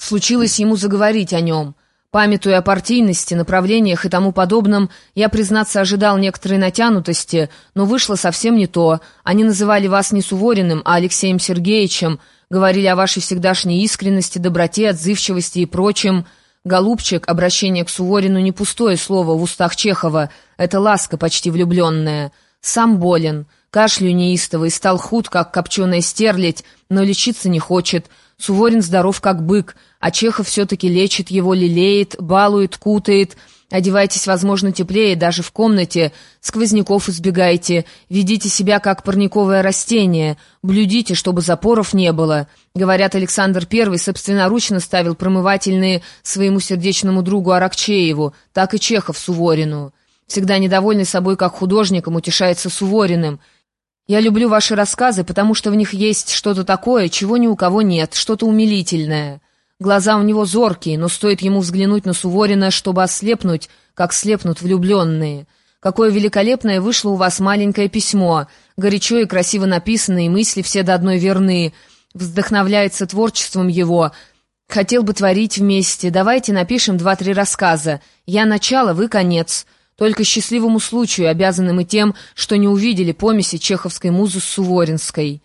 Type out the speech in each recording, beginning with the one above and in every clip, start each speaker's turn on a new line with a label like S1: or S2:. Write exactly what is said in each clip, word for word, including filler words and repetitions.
S1: случилось ему заговорить о нем. Памятуя о партийности, направлениях и тому подобном, я, признаться, ожидал некоторой натянутости, но вышло совсем не то. Они называли вас не Сувориным, а Алексеем Сергеевичем, говорили о вашей всегдашней искренности, доброте, отзывчивости и прочем. Голубчик, обращение к Суворину не пустое слово в устах Чехова, это ласка почти влюбленная. Сам болен, кашлю неистовый, стал худ, как копченая стерлядь, но лечиться не хочет. Суворин здоров, как бык, а Чехов все-таки лечит его, лелеет, балует, кутает. Одевайтесь, возможно, теплее, даже в комнате, сквозняков избегайте, ведите себя, как парниковое растение, блюдите, чтобы запоров не было. Говорят, Александр Первый собственноручно ставил промывательные своему сердечному другу Аракчееву, так и Чехов Суворину. Всегда недовольный собой как художником, утешается Сувориным. Я люблю ваши рассказы, потому что в них есть что-то такое, чего ни у кого нет, что-то умилительное. Глаза у него зоркие, но стоит ему взглянуть на Суворина, чтобы ослепнуть, как слепнут влюбленные. Какое великолепное вышло у вас маленькое письмо, горячо и красиво написано, и мысли все до одной верны. Вдохновляется творчеством его. Хотел бы творить вместе. Давайте напишем два-три рассказа. Я начало, вы конец. Только счастливому случаю обязаны мы тем, что не увидели помеси чеховской музы с суворинской.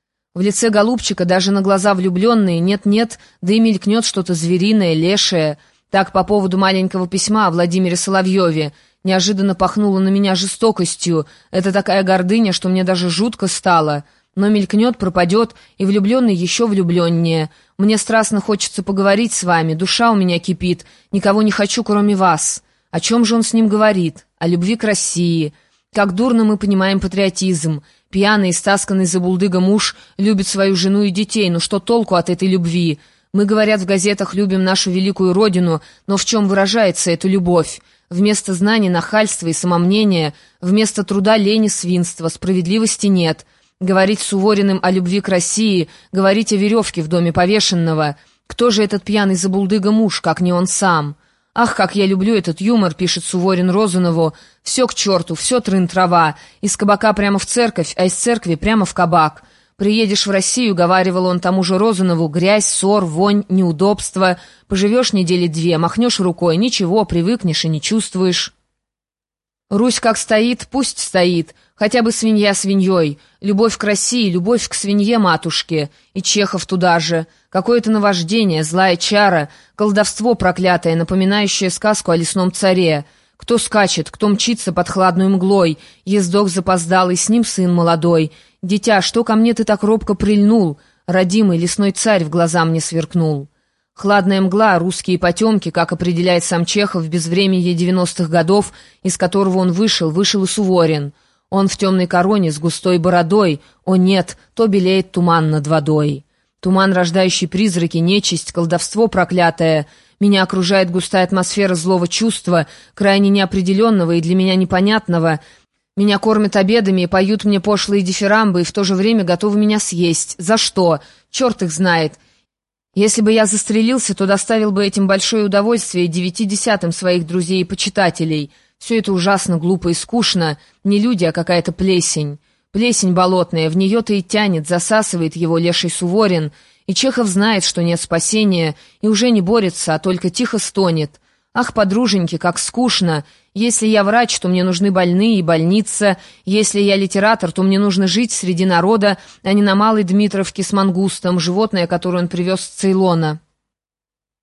S1: В лице голубчика даже на глаза влюбленные нет-нет, да и мелькнет что-то звериное, лешее. Так по поводу маленького письма о Владимире Соловьеве. Неожиданно пахнуло на меня жестокостью. Это такая гордыня, что мне даже жутко стало. Но мелькнет, пропадет, и влюбленный еще влюбленнее. Мне страстно хочется поговорить с вами, душа у меня кипит, никого не хочу, кроме вас. О чем же он с ним говорит? О любви к России. Как дурно мы понимаем патриотизм. Пьяный, истасканный забулдыга муж любит свою жену и детей, но что толку от этой любви? Мы, говорят, в газетах любим нашу великую родину, но в чем выражается эта любовь? Вместо знаний нахальства и самомнения, вместо труда лени свинства, справедливости нет. Говорить с Сувориным о любви к России, говорить о веревке в доме повешенного. Кто же этот пьяный забулдыга муж, как не он сам? «Ах, как я люблю этот юмор», — пишет Суворин Розанову. «Все к черту, все трын-трава. Из кабака прямо в церковь, а из церкви прямо в кабак. Приедешь в Россию», — говаривал он тому же Розанову, — «грязь, ссор, вонь, неудобства. Поживешь недели две, махнешь рукой, ничего, привыкнешь и не чувствуешь». Русь как стоит, пусть стоит, хотя бы свинья свиньей. Любовь к России, любовь к свинье матушке. И Чехов туда же. Какое-то наваждение, злая чара, колдовство проклятое, напоминающее сказку о лесном царе. Кто скачет, кто мчится под хладной мглой, ездок запоздалый, с ним сын молодой. Дитя, что ко мне ты так робко прильнул? Родимый лесной царь в глаза мне сверкнул. Хладная мгла, русские потемки, как определяет сам Чехов в безвременье девяностых годов, из которого он вышел, вышел и Суворин. Он в темной короне с густой бородой, о нет, то белеет туман над водой. Туман, рождающий призраки, нечисть, колдовство проклятое. Меня окружает густая атмосфера злого чувства, крайне неопределенного и для меня непонятного. Меня кормят обедами и поют мне пошлые дифирамбы, и в то же время готовы меня съесть. За что? Черт их знает. Если бы я застрелился, то доставил бы этим большое удовольствие девяти десятым своих друзей и почитателей. Все это ужасно глупо и скучно. Не люди, а какая-то плесень. Плесень болотная, в нее-то и тянет, засасывает его леший Суворин. И Чехов знает, что нет спасения, и уже не борется, а только тихо стонет. Ах, подруженьки, как скучно! Если я врач, то мне нужны больные и больница. Если я литератор, то мне нужно жить среди народа, а не на Малой Дмитровке с мангустом, животное, которое он привез с Цейлона».